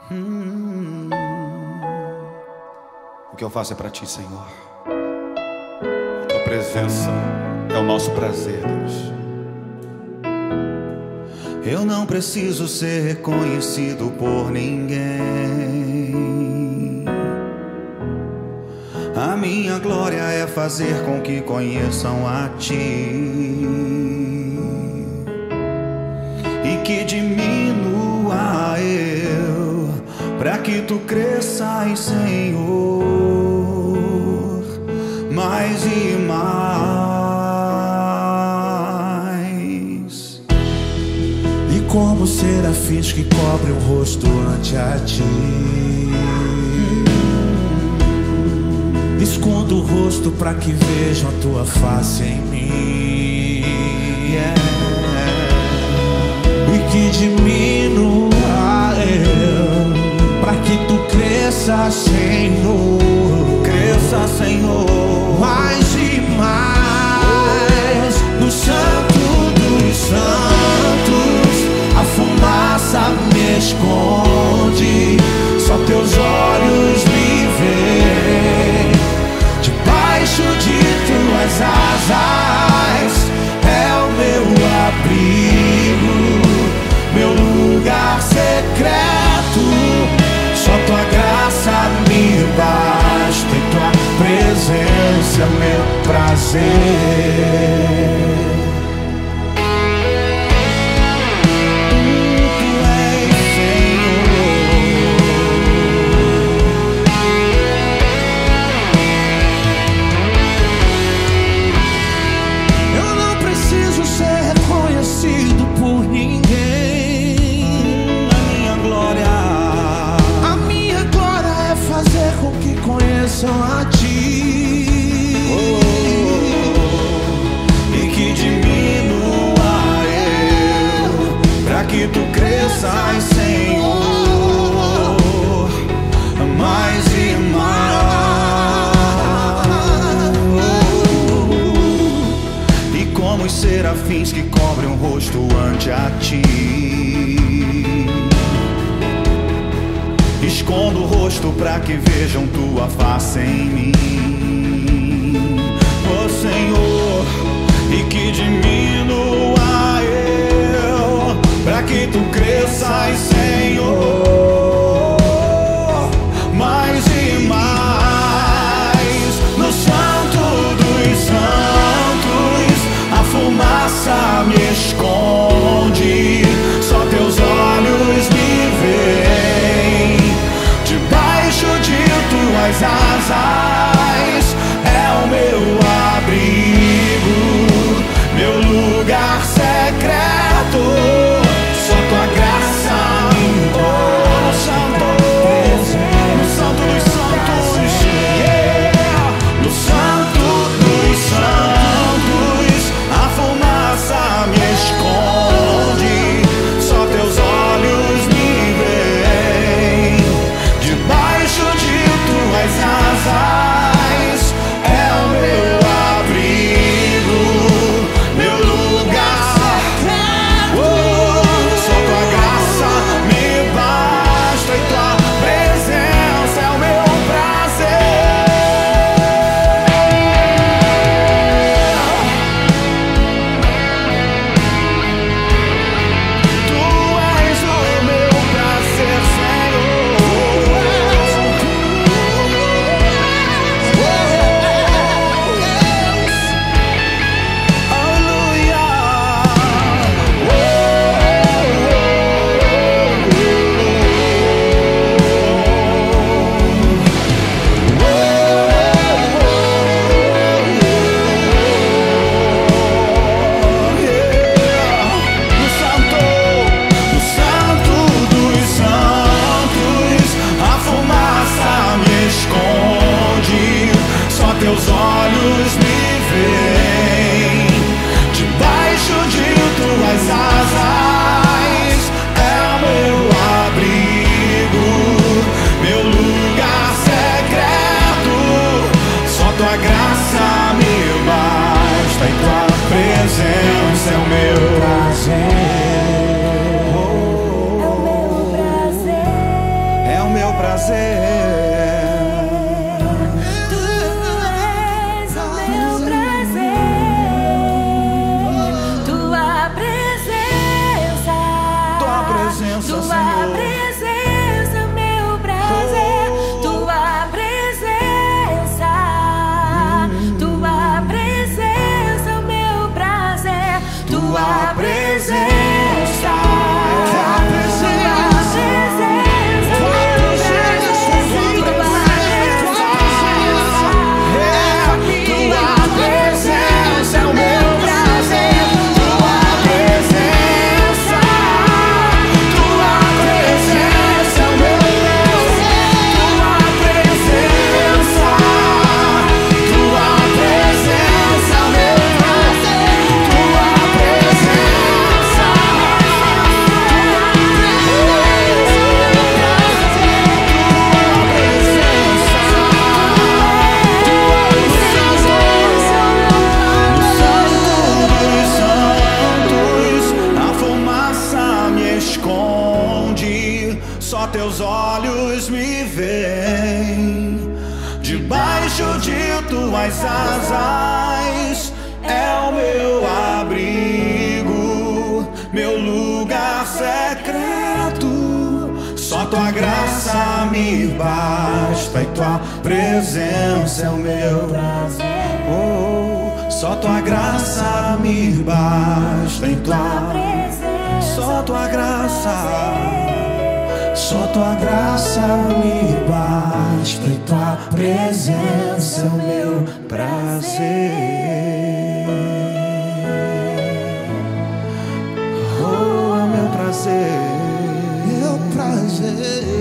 O que eu faço é para ti, Senhor. A tua presença é o nosso prazer, Deus. Eu não preciso ser reconhecido por ninguém. A minha glória é fazer com que conheçam a ti, e que diminua eu, para que tu cresças, Senhor, mais e mais. E como serafins que cobrem o rosto ante a ti, escondo o rosto para que vejam a tua face em mim, e que diminua eu, para que tu cresças, Senhor, cresça, Senhor, mais e mais. No santo dos santos a fumaça me esconde, só teus olhos me veem. Debaixo de tuas asas é o meu abrigo, meu lugar secreto. Só tua graça me basta, e tua presença é meu prazer. A ti, e que diminua eu, para que tu cresças, Senhor, mais e mais. E como os serafins que cobrem o rosto ante a ti, escondo o rosto para que vejam tua face em mim, ó Senhor, e que diminua eu, para que tu cresças, Senhor, mais e mais. No santo dos santos a fumaça me esconde, só teus olhos me veem. Debaixo de tuas asas é o meu abrigo, meu lugar secreto. Só tua graça me presença, tua Senhor. presença, meu prazer, tua presença, tua presença, meu prazer, tua presença. Só teus olhos me veem, debaixo de tuas asas é o meu abrigo, meu lugar secreto. Só tua graça me basta e tua presença é o meu prazer. Oh, só tua graça me basta e tua presença. Só tua graça. Só tua graça me basta e tua presença é o meu prazer. Oh, é o meu prazer, meu prazer.